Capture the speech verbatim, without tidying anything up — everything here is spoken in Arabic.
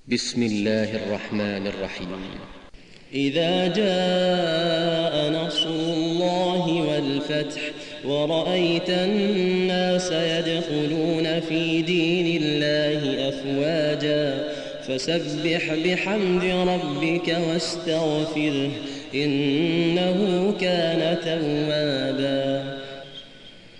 بسم الله الرحمن الرحيم. إذا جاء نصر الله والفتح ورأيت الناس يدخلون في دين الله أفواجا فسبح بحمد ربك واستغفره إنه كان توابا.